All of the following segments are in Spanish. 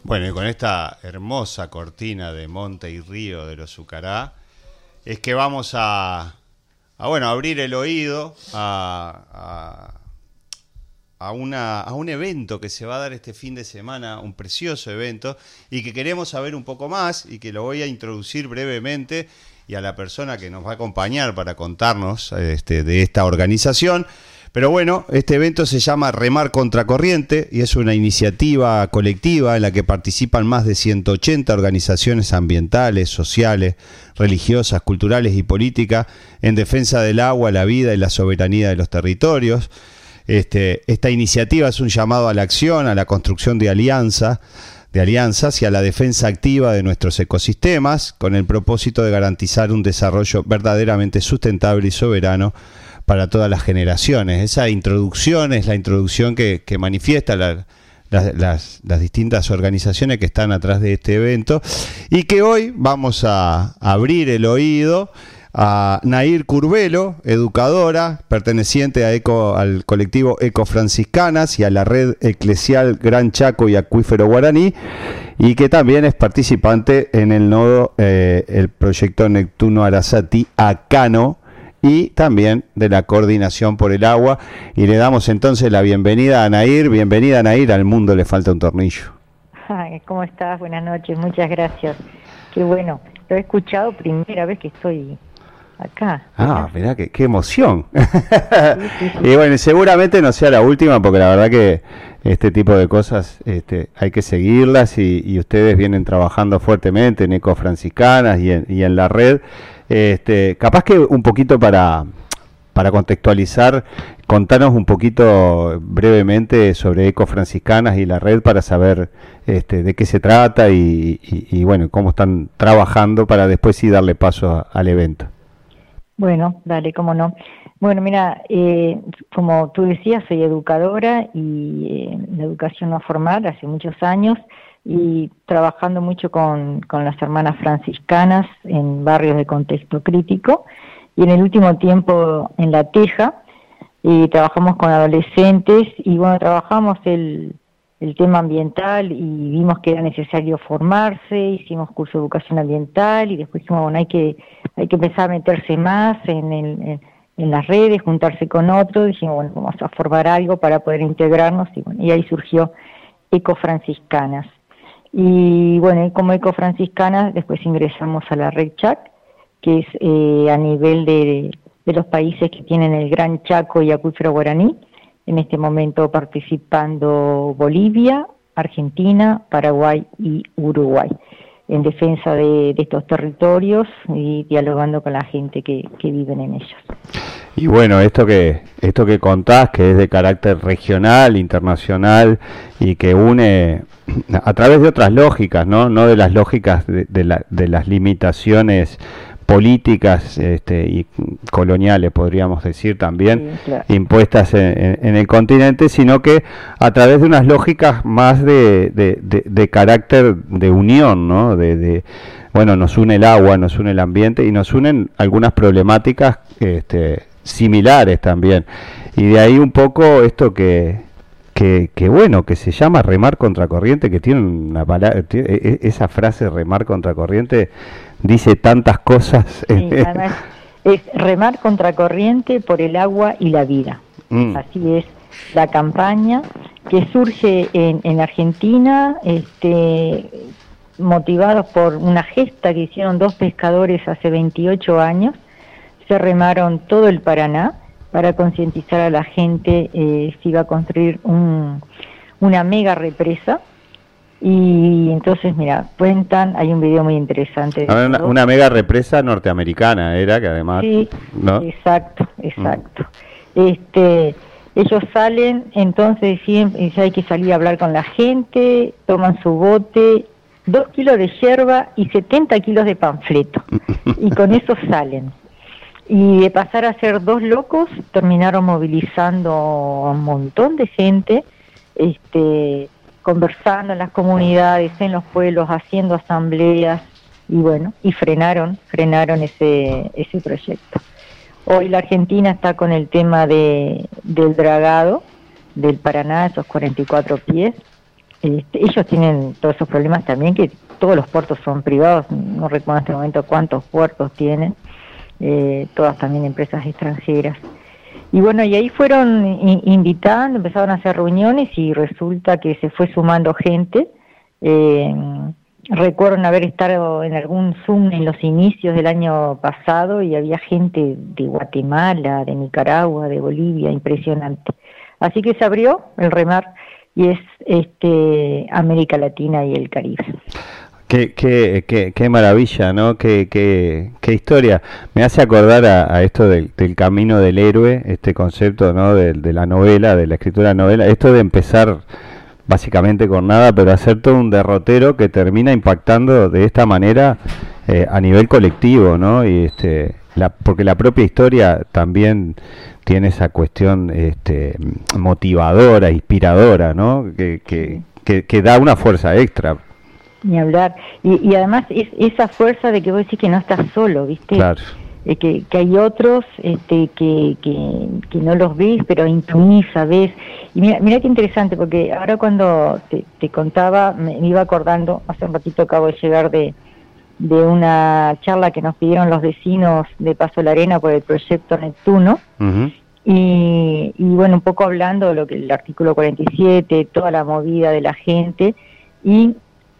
Bueno, y con esta hermosa cortina de monte y río de los Ucará, es que vamos a abrir el oído a un evento que se va a dar este fin de semana, un precioso evento, y que queremos saber un poco más, y que lo voy a introducir brevemente, y a la persona que nos va a acompañar para contarnos de esta organización. Pero bueno, este evento se llama Remar Contracorriente y es una iniciativa colectiva en la que participan más de 180 organizaciones ambientales, sociales, religiosas, culturales y políticas en defensa del agua, la vida y la soberanía de los territorios. Esta iniciativa es un llamado a la acción, a la construcción de alianzas y a la defensa activa de nuestros ecosistemas, con el propósito de garantizar un desarrollo verdaderamente sustentable y soberano para todas las generaciones. Esa introducción es la introducción que manifiesta las distintas organizaciones que están atrás de este evento, y que hoy vamos a abrir el oído a Nair Curvelo, educadora, perteneciente al colectivo Ecofranciscanas y a la red eclesial Gran Chaco y Acuífero Guaraní, y que también es participante en el nodo, el proyecto Neptuno Arasati Acano, y también de la Coordinación por el Agua. Y le damos entonces la bienvenida a Nair. Bienvenida, Nair, al Mundo le falta un tornillo. Ay, ¿cómo estás? Buenas noches, muchas gracias. Qué bueno, lo he escuchado primera vez que estoy acá. Ah, mirá, qué emoción. Sí. Y bueno, seguramente no sea la última, porque la verdad que este tipo de cosas hay que seguirlas, y ustedes vienen trabajando fuertemente en Ecofranciscanas y en la red. Capaz que un poquito para contextualizar, contanos un poquito brevemente sobre Ecofranciscanas y la red, para saber de qué se trata y bueno, cómo están trabajando, para después sí darle paso al evento. Bueno, dale, cómo no. Bueno, mira, como tú decías, soy educadora y la educación no formal hace muchos años, y trabajando mucho con las hermanas franciscanas en barrios de contexto crítico, y en el último tiempo en La Teja, y trabajamos con adolescentes, y bueno, trabajamos el tema ambiental y vimos que era necesario formarse, hicimos curso de educación ambiental, y después dijimos, bueno, hay que empezar a meterse más en las redes, juntarse con otros, dijimos, bueno, vamos a formar algo para poder integrarnos, y bueno, y ahí surgió Ecofranciscanas. Y bueno, como Ecofranciscanas después ingresamos a la Red Chac, que es a nivel de los países que tienen el Gran Chaco y Acuífero Guaraní, en este momento participando Bolivia, Argentina, Paraguay y Uruguay, en defensa de estos territorios y dialogando con la gente que viven en ellos. Y bueno, esto que contás, que es de carácter regional, internacional, y que une a través de otras lógicas, no de las lógicas de las limitaciones políticas y coloniales, podríamos decir también, sí, claro, impuestas en el continente, sino que a través de unas lógicas más de carácter de unión, ¿no? Bueno, nos une el agua, nos une el ambiente, y nos unen algunas problemáticas similares también. Y de ahí un poco esto que bueno, que se llama remar contracorriente, que tiene una palabra, esa frase remar contracorriente dice tantas cosas. Sí, además es remar contracorriente por el agua y la vida. Así es la campaña que surge en Argentina, motivados por una gesta que hicieron dos pescadores hace 28 años. Se remaron todo el Paraná para concientizar a la gente, se iba a construir una mega represa. Y entonces, mira, cuentan, hay un video muy interesante. Una mega represa norteamericana era, que además... Sí, ¿no? Exacto. Ellos salen, entonces siempre hay que salir a hablar con la gente, toman su bote, 2 kilos de yerba y 70 kilos de panfleto, y con eso salen. Y de pasar a ser dos locos, terminaron movilizando a un montón de gente, conversando en las comunidades, en los pueblos, haciendo asambleas, y bueno, y frenaron ese proyecto. Hoy la Argentina está con el tema del dragado del Paraná, esos 44 pies, ellos tienen todos esos problemas también, que todos los puertos son privados, no recuerdo en este momento cuántos puertos tienen, todas también empresas extranjeras. Y bueno, y ahí fueron invitando, empezaron a hacer reuniones y resulta que se fue sumando gente. Recuerdo haber estado en algún Zoom en los inicios del año pasado y había gente de Guatemala, de Nicaragua, de Bolivia, impresionante. Así que se abrió el remar y es América Latina y el Caribe. Qué maravilla, ¿no? Qué historia. Me hace acordar a esto del camino del héroe, este concepto, ¿no? De la novela, de la escritura de novela, esto de empezar básicamente con nada, pero hacer todo un derrotero que termina impactando de esta manera a nivel colectivo, ¿no? Y porque la propia historia también tiene esa cuestión motivadora, inspiradora, ¿no? Que da una fuerza extra. Ni hablar. Y además esa fuerza de que vos decís que no estás solo, ¿viste? Claro. Que hay otros que no los ves, pero intuís, sabés. Y mira qué interesante, porque ahora cuando te contaba, me iba acordando, hace un ratito acabo de llegar de una charla que nos pidieron los vecinos de Paso la Arena por el proyecto Neptuno. Uh-huh. Y bueno, un poco hablando de lo que el artículo 47, toda la movida de la gente, y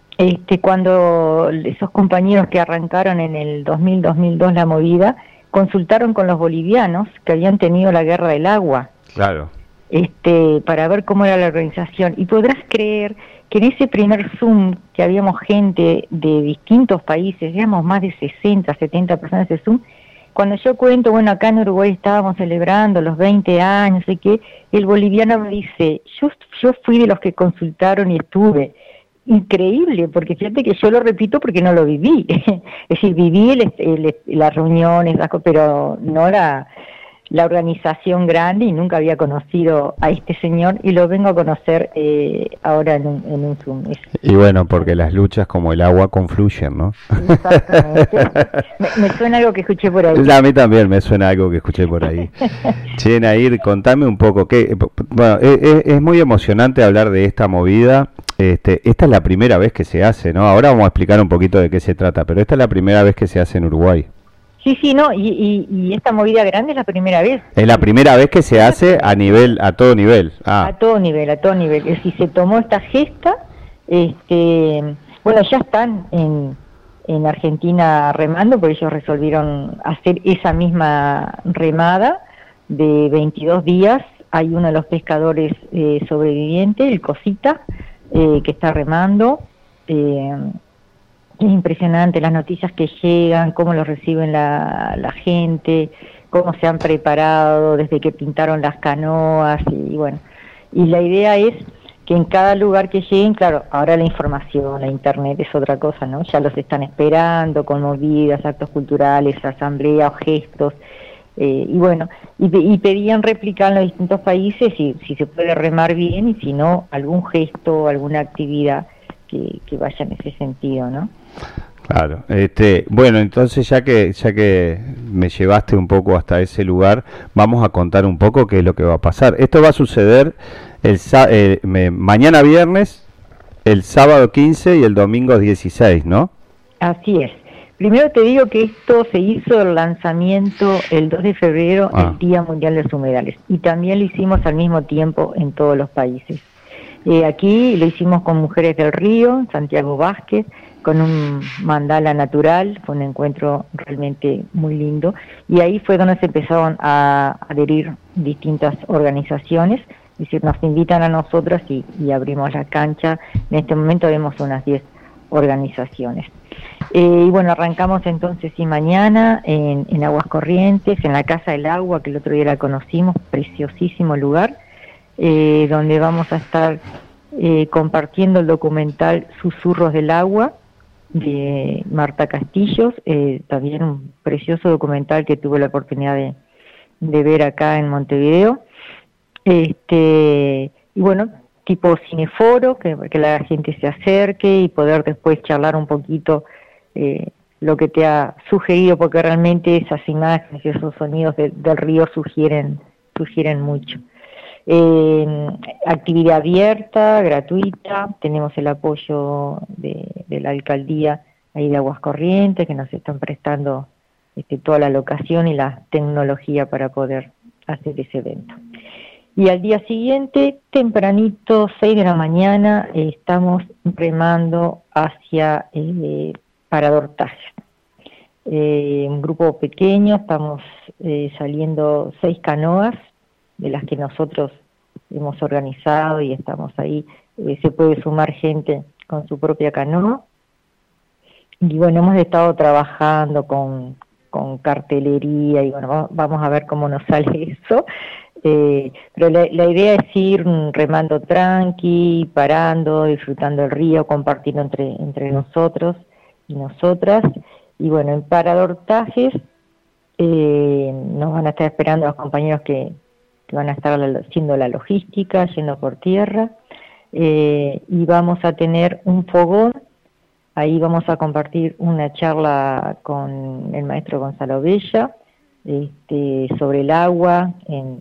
cuando esos compañeros que arrancaron en el 2002 la movida, consultaron con los bolivianos que habían tenido la guerra del agua. Claro. Para ver cómo era la organización. Y podrás creer que en ese primer Zoom, que habíamos gente de distintos países, éramos más de 60, 70 personas de Zoom, cuando yo cuento, bueno, acá en Uruguay estábamos celebrando los 20 años, no sé qué, el boliviano me dice, yo fui de los que consultaron y estuve. Increíble, porque fíjate que yo lo repito porque no lo viví. Es decir, viví las reuniones, pero no la organización grande, y nunca había conocido a este señor y lo vengo a conocer ahora en un Zoom. Y bueno, porque las luchas como el agua confluyen, ¿no? Exactamente. me suena algo que escuché por ahí. A mí también me suena algo que escuché por ahí. Che, Nair, contame un poco. Bueno, es muy emocionante hablar de esta movida. Esta es la primera vez que se hace, ¿no? Ahora vamos a explicar un poquito de qué se trata, pero esta es la primera vez que se hace en Uruguay. Sí, no, y esta movida grande es la primera vez. Es la primera vez que se hace a todo nivel. A todo nivel. Es decir, se tomó esta gesta, bueno, ya están en Argentina remando, porque ellos resolvieron hacer esa misma remada de 22 días. Hay uno de los pescadores sobrevivientes, el Cosita, que está remando. Es impresionante las noticias que llegan, cómo los reciben la gente, cómo se han preparado desde que pintaron las canoas, y bueno, y la idea es que en cada lugar que lleguen, claro, ahora la información, la internet es otra cosa, ¿no? Ya los están esperando con movidas, actos culturales, asambleas, gestos, y bueno, y pedían replicar en los distintos países si se puede remar bien, y si no, algún gesto, alguna actividad que vaya en ese sentido, ¿no? Claro. Bueno, entonces ya que me llevaste un poco hasta ese lugar, vamos a contar un poco qué es lo que va a pasar. Esto va a suceder mañana viernes, el sábado 15 y el domingo 16, ¿no? Así es. Primero te digo que esto se hizo el lanzamiento el 2 de febrero, el Día Mundial de los Humedales, y también lo hicimos al mismo tiempo en todos los países. Aquí lo hicimos con Mujeres del Río, Santiago Vázquez, con un mandala natural, fue un encuentro realmente muy lindo, y ahí fue donde se empezaron a adherir distintas organizaciones, es decir, nos invitan a nosotras y abrimos la cancha. En este momento vemos unas 10 organizaciones. Y bueno, arrancamos entonces mañana en Aguas Corrientes, en la Casa del Agua, que el otro día la conocimos, preciosísimo lugar, donde vamos a estar compartiendo el documental Susurros del Agua, de Marta Castillos, también un precioso documental que tuve la oportunidad de ver acá en Montevideo. Y bueno, tipo cineforo, que la gente se acerque y poder después charlar un poquito lo que te ha sugerido, porque realmente esas imágenes y esos sonidos del río sugieren mucho. Actividad abierta, gratuita, tenemos el apoyo de la alcaldía ahí de Aguas Corrientes, que nos están prestando toda la locación y la tecnología para poder hacer ese evento. Y al día siguiente, tempranito, 6 de la mañana, estamos remando hacia Parador Tajes. Un grupo pequeño, estamos saliendo 6 canoas, de las que nosotros hemos organizado y estamos ahí. Se puede sumar gente con su propia canoa. Y bueno, hemos estado trabajando con cartelería y bueno, vamos a ver cómo nos sale eso. Pero la idea es ir remando tranqui, parando, disfrutando el río, compartiendo entre nosotros y nosotras. Y bueno, en Parador Tajes nos van a estar esperando los compañeros que van a estar haciendo la logística, yendo por tierra, y vamos a tener un fogón. Ahí vamos a compartir una charla con el maestro Gonzalo Bella sobre el agua en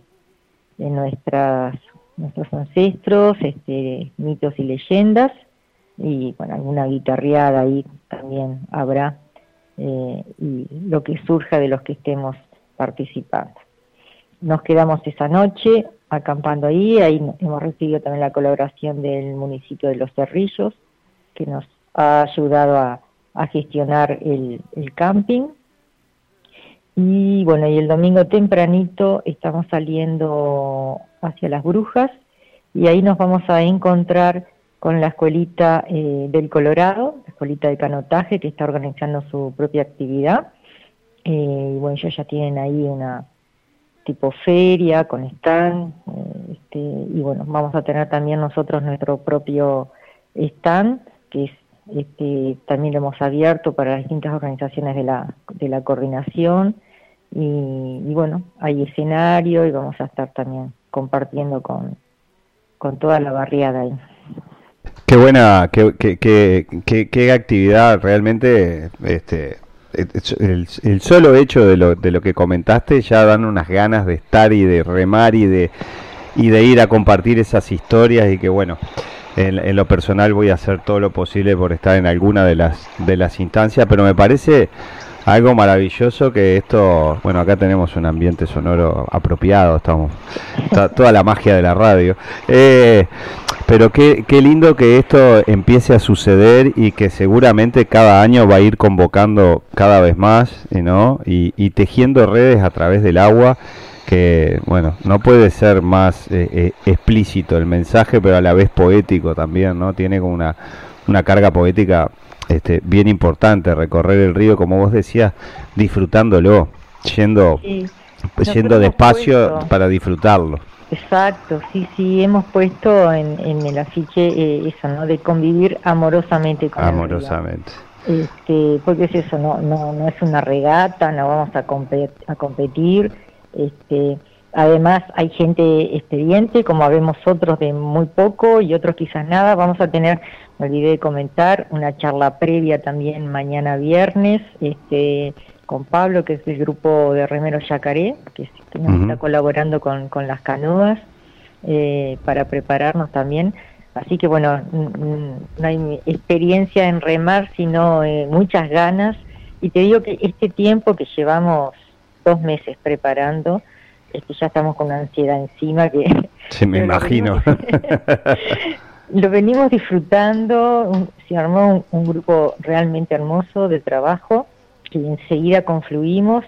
nuestros ancestros, mitos y leyendas, y bueno, alguna guitarreada ahí también habrá, y lo que surja de los que estemos participando. Nos quedamos esa noche acampando ahí hemos recibido también la colaboración del municipio de Los Cerrillos, que nos ha ayudado a gestionar el camping. Y bueno, y el domingo tempranito estamos saliendo hacia Las Brujas, y ahí nos vamos a encontrar con la escuelita del Colorado, la escuelita de canotaje, que está organizando su propia actividad. Y bueno, ellos ya tienen ahí una tipo feria con stand, y bueno, vamos a tener también nosotros nuestro propio stand, que es también lo hemos abierto para las distintas organizaciones de la coordinación, y bueno, hay escenario y vamos a estar también compartiendo con toda la barriada ahí. Qué buena, qué actividad realmente. El solo hecho de lo que comentaste ya dan unas ganas de estar y de remar y de ir a compartir esas historias, y que bueno, en lo personal voy a hacer todo lo posible por estar en alguna de las instancias, pero me parece algo maravilloso que esto, bueno, acá tenemos un ambiente sonoro apropiado, toda la magia de la radio, pero qué lindo que esto empiece a suceder, y que seguramente cada año va a ir convocando cada vez más, ¿no? Y tejiendo redes a través del agua, que bueno, no puede ser más explícito el mensaje, pero a la vez poético también, ¿no? Tiene como una carga poética bien importante, recorrer el río, como vos decías, disfrutándolo, yendo despacio para disfrutarlo. Exacto, sí, hemos puesto en el afiche eso, ¿no? De convivir amorosamente con el río. Porque es eso, no es una regata, no vamos a competir. Además hay gente experiente, como habemos otros de muy poco y otros quizás nada. Vamos a tener, me olvidé de comentar, una charla previa también mañana viernes, con Pablo, que es del grupo de Remeros Yacaré, que nos está colaborando con las canoas, para prepararnos también. Así que bueno, no hay experiencia en remar, sino muchas ganas. Y te digo que este tiempo que llevamos 2 meses preparando, ya estamos con una ansiedad encima que... Sí, me imagino. Lo venimos disfrutando, se armó un grupo realmente hermoso de trabajo, que enseguida confluimos,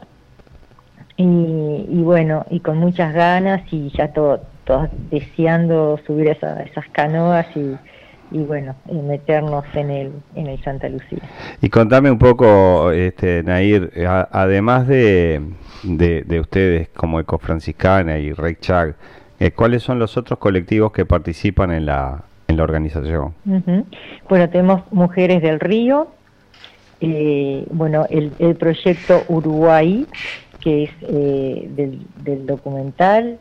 y bueno, y con muchas ganas, y ya todos deseando subir esas canoas y bueno, meternos en el Santa Lucía. Y contame un poco, Nair, además de ustedes como Ecofranciscana y Rec-Chag, ¿cuáles son los otros colectivos que participan en la organización? Bueno, tenemos Mujeres del Río, bueno, el proyecto Uruguay, que es del documental,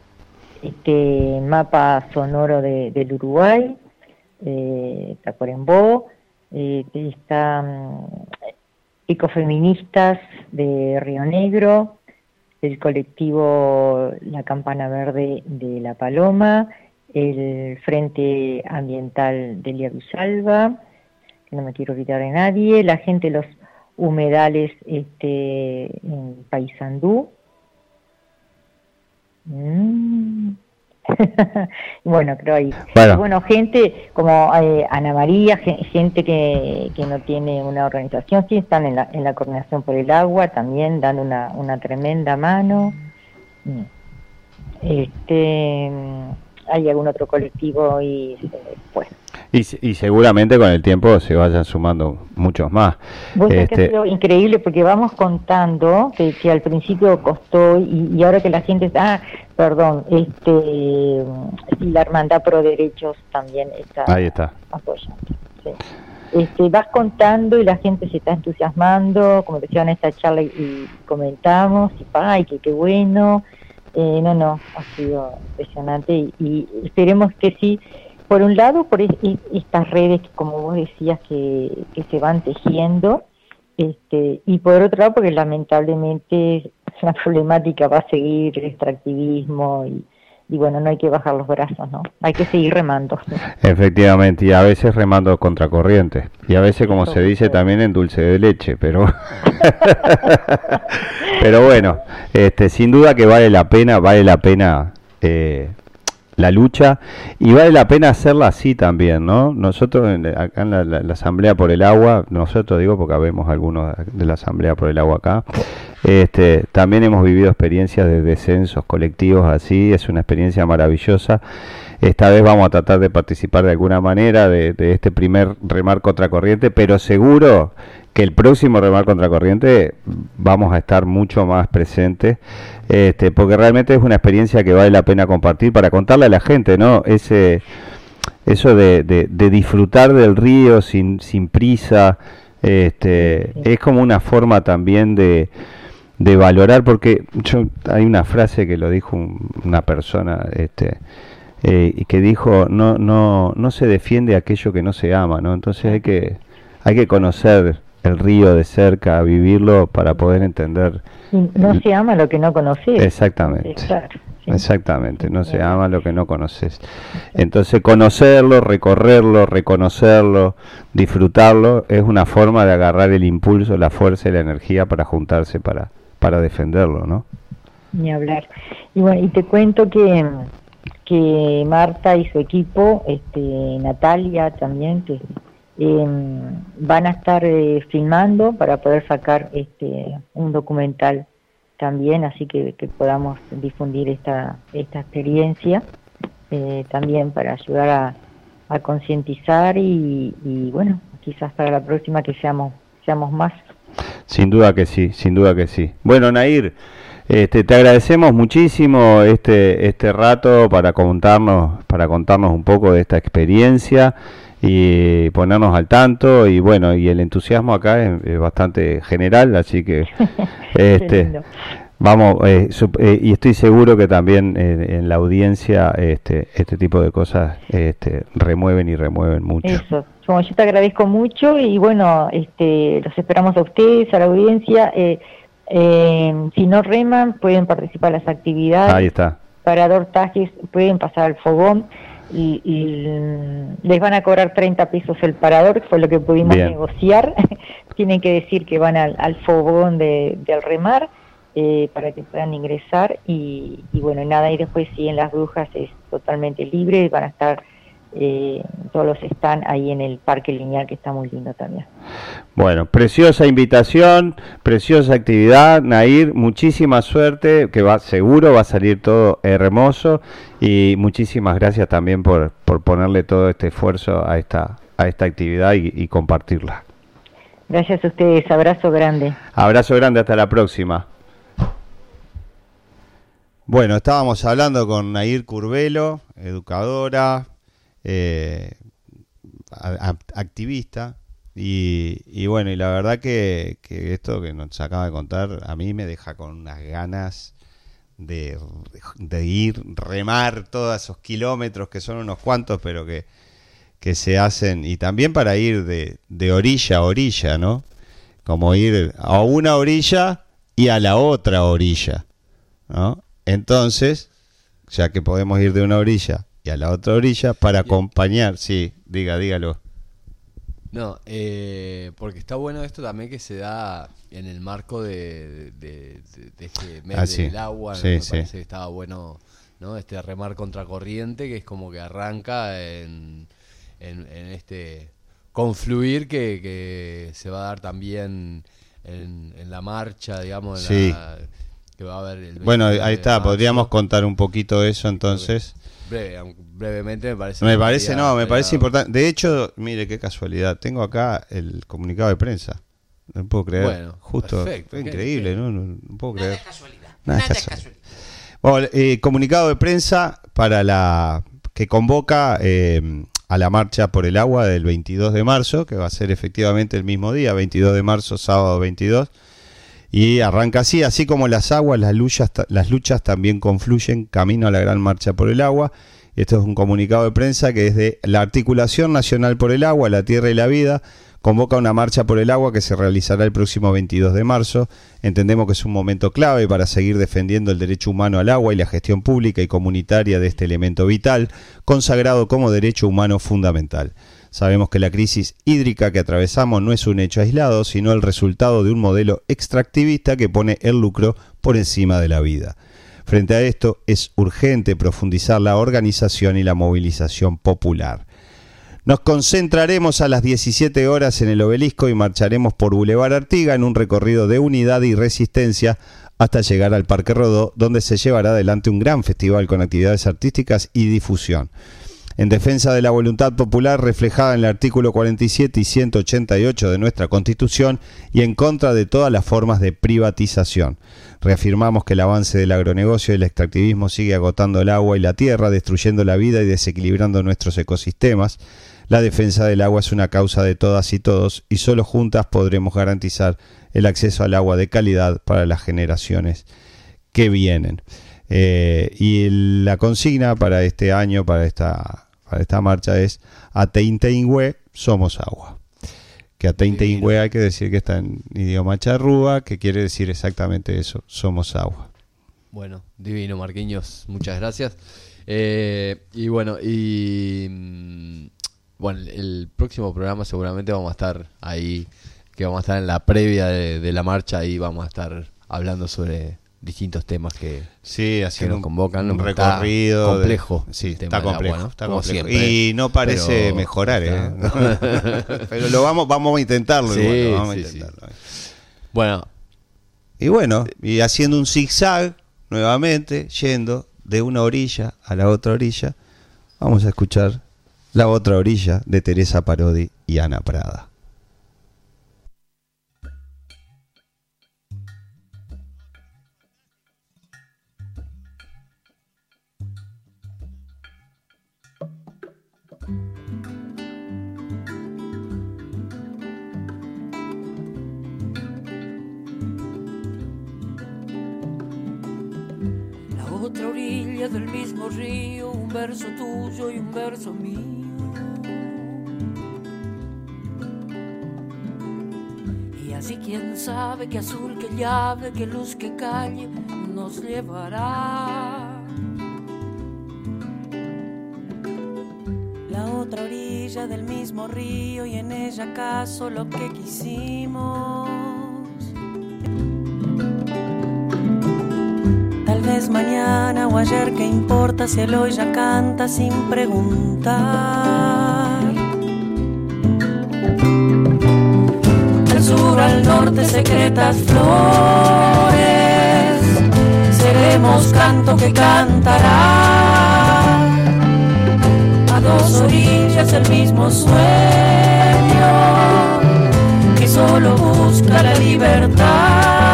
mapa sonoro del Uruguay, Tacuarembó, está Ecofeministas de Río Negro, el colectivo La Campana Verde de La Paloma, el Frente Ambiental de Elia Villalba, que no me quiero olvidar de nadie, la gente de los humedales en Paysandú. Bueno, creo ahí. Bueno, gente como Ana María, gente que no tiene una organización, sí están en la Coordinación por el Agua, también dan una tremenda mano. Hay algún otro colectivo y pues. Y seguramente con el tiempo se vayan sumando muchos más. Vos sabés que ha sido increíble porque vamos contando que al principio costó y ahora que la gente está, la Hermandad Pro Derechos también está, ahí está apoyando. Sí. Vas contando y la gente se está entusiasmando, como decía en esta charla y comentamos, y qué bueno. Ha sido impresionante y esperemos que sí. Por un lado, por estas redes que, como vos decías, que se van tejiendo, y por otro lado, porque lamentablemente es una problemática, va a seguir el extractivismo y bueno, no hay que bajar los brazos, ¿no? Hay que seguir remando. Efectivamente, y a veces remando contracorriente, y a veces, como se dice, también en dulce de leche, pero pero bueno, sin duda que vale la pena la lucha, y vale la pena hacerla así también, ¿no? Nosotros acá en la Asamblea por el Agua, nosotros digo porque vemos algunos de la Asamblea por el Agua acá, también hemos vivido experiencias de descensos colectivos así, es una experiencia maravillosa. Esta vez vamos a tratar de participar de alguna manera de este primer remar contracorriente, pero seguro que el próximo remar contracorriente vamos a estar mucho más presentes, porque realmente es una experiencia que vale la pena compartir para contarle a la gente, ¿no? Eso de disfrutar del río sin prisa, es como una forma también de valorar, porque hay una frase que lo dijo una persona, y que dijo no se defiende aquello que no se ama, ¿no? Entonces hay que conocer el río de cerca, vivirlo para poder entender. No se ama lo que no conoces. Exactamente. Claro, sí. Exactamente, no se ama lo que no conoces. Entonces conocerlo, recorrerlo, reconocerlo, disfrutarlo, es una forma de agarrar el impulso, la fuerza y la energía para juntarse para defenderlo, ¿no? Ni hablar. Y bueno, y te cuento que Marta y su equipo, Natalia también, que van a estar filmando para poder sacar un documental también, así que podamos difundir esta experiencia, también para ayudar a concientizar y bueno, quizás para la próxima que seamos más. Sin duda que sí, sin duda que sí. Bueno, Nair, te agradecemos muchísimo este rato para contarnos un poco de esta experiencia y ponernos al tanto, y bueno, y el entusiasmo acá es bastante general, así que vamos, y estoy seguro que también en la audiencia este tipo de cosas remueven mucho. Eso, yo te agradezco mucho y bueno, los esperamos a ustedes, a la audiencia. Si no reman, pueden participar en las actividades. Ahí está. Parador Tajes, pueden pasar al fogón y les van a cobrar 30 pesos el parador, que fue lo que pudimos negociar. Tienen que decir que van al fogón del remar para que puedan ingresar y bueno, nada, y después sí, en Las Brujas es totalmente libre, van a estar todos están ahí en el Parque Lineal, que está muy lindo también. Bueno, preciosa invitación, preciosa actividad, Nair, muchísima suerte, que seguro va a salir todo hermoso, y muchísimas gracias también por ponerle todo este esfuerzo a esta actividad y compartirla. Gracias a ustedes, abrazo grande. Abrazo grande, hasta la próxima. Bueno, estábamos hablando con Nair Curbelo, educadora, activista, y bueno, y la verdad que esto que nos acaba de contar a mí me deja con unas ganas de ir, remar todos esos kilómetros, que son unos cuantos, pero que se hacen, y también para ir de orilla a orilla, ¿no? Como ir a una orilla y a la otra orilla, ¿no? Entonces, ya que podemos ir de una orilla y a la otra orilla para acompañar, sí, dígalo. No, porque está bueno esto también que se da en el marco de este mes del agua, ¿no? Sí, Me sí. parece que estaba bueno, ¿no? Este remar contracorriente, que es como que arranca en este confluir que se va a dar también en la marcha, digamos, Sí. que va a haber el Bueno, 29 ahí está, de marzo. podríamos contar un poquito eso entonces. Brevemente me parece. Me parece importante. De hecho, mire qué casualidad, tengo acá el comunicado de prensa. No puedo creer. Bueno, justo, perfecto. fue increíble, no puedo creer. Nada es casualidad. Nada Nada es es casualidad. Bueno, comunicado de prensa para la que convoca a la marcha por el agua del 22 de marzo, que va a ser efectivamente el mismo día, 22 de marzo, sábado 22. Y arranca así como las aguas, las luchas también confluyen camino a la gran marcha por el agua. Esto es un comunicado de prensa que es de la Articulación Nacional por el Agua, la Tierra y la Vida. Convoca una marcha por el agua que se realizará el próximo 22 de marzo. Entendemos que es un momento clave para seguir defendiendo el derecho humano al agua y la gestión pública y comunitaria de este elemento vital, consagrado como derecho humano fundamental. Sabemos que la crisis hídrica que atravesamos no es un hecho aislado, sino el resultado de un modelo extractivista que pone el lucro por encima de la vida. Frente a esto, es urgente profundizar la organización y la movilización popular. Nos concentraremos a las 17 horas en el Obelisco y marcharemos por Boulevard Artigas en un recorrido de unidad y resistencia hasta llegar al Parque Rodó, donde se llevará adelante un gran festival con actividades artísticas y difusión. En defensa de la voluntad popular reflejada en el artículo 47 y 188 de nuestra Constitución y en contra de todas las formas de privatización. Reafirmamos que el avance del agronegocio y el extractivismo sigue agotando el agua y la tierra, destruyendo la vida y desequilibrando nuestros ecosistemas. La defensa del agua es una causa de todas y todos y solo juntas podremos garantizar el acceso al agua de calidad para las generaciones que vienen. Y la consigna para este año, para esta marcha es Ateinteinhue, somos agua. Que Ateinteinhue hay que decir que está en idioma charrúa, que quiere decir exactamente eso, somos agua. Bueno, divino, Marquinhos, muchas gracias. Bueno, el próximo programa seguramente vamos a estar ahí, que vamos a estar en la previa de la marcha y vamos a estar hablando sobre distintos temas que haciendo nos convocan. un recorrido está complejo. Sí, el tema está del complejo, agua, ¿no? está Como complejo. siempre. Y no parece Pero mejorar, está... pero lo vamos a intentarlo. Sí, igual, vamos a sí, intentarlo. Bueno, y haciendo un zigzag nuevamente, yendo de una orilla a la otra orilla, vamos a escuchar La otra orilla de Teresa Parodi y Ana Prada. Otra orilla del mismo río, un verso tuyo y un verso mío. Y así quién sabe qué azul, qué llave, qué luz, qué calle nos llevará. La otra orilla del mismo río y en ella acaso lo que quisimos. Tal vez mañana o ayer, ¿qué importa si el hoy ya canta sin preguntar? Al sur, al norte, secretas flores, seremos canto que cantará. A dos orillas el mismo sueño, que solo busca la libertad.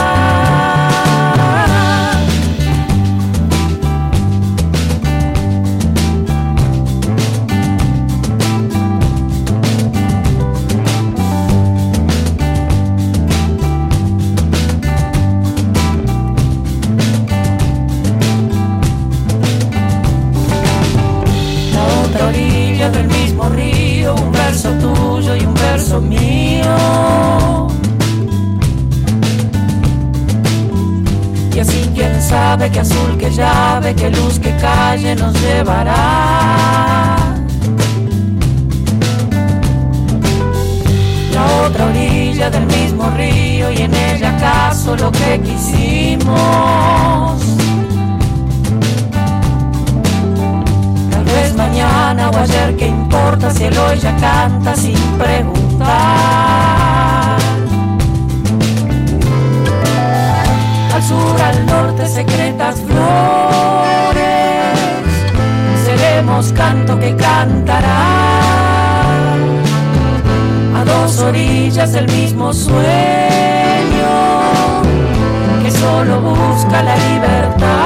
Del mismo río, un verso tuyo sabe, que azul, que llave, que luz, que calle nos llevará. La otra orilla del mismo río y en ella acaso lo que quisimos. Tal vez mañana o ayer, ¿qué importa si el hoy ya canta sin preguntar? Al sur, al norte, secretas flores, seremos canto que cantará. A dos orillas del mismo sueño que solo busca la libertad.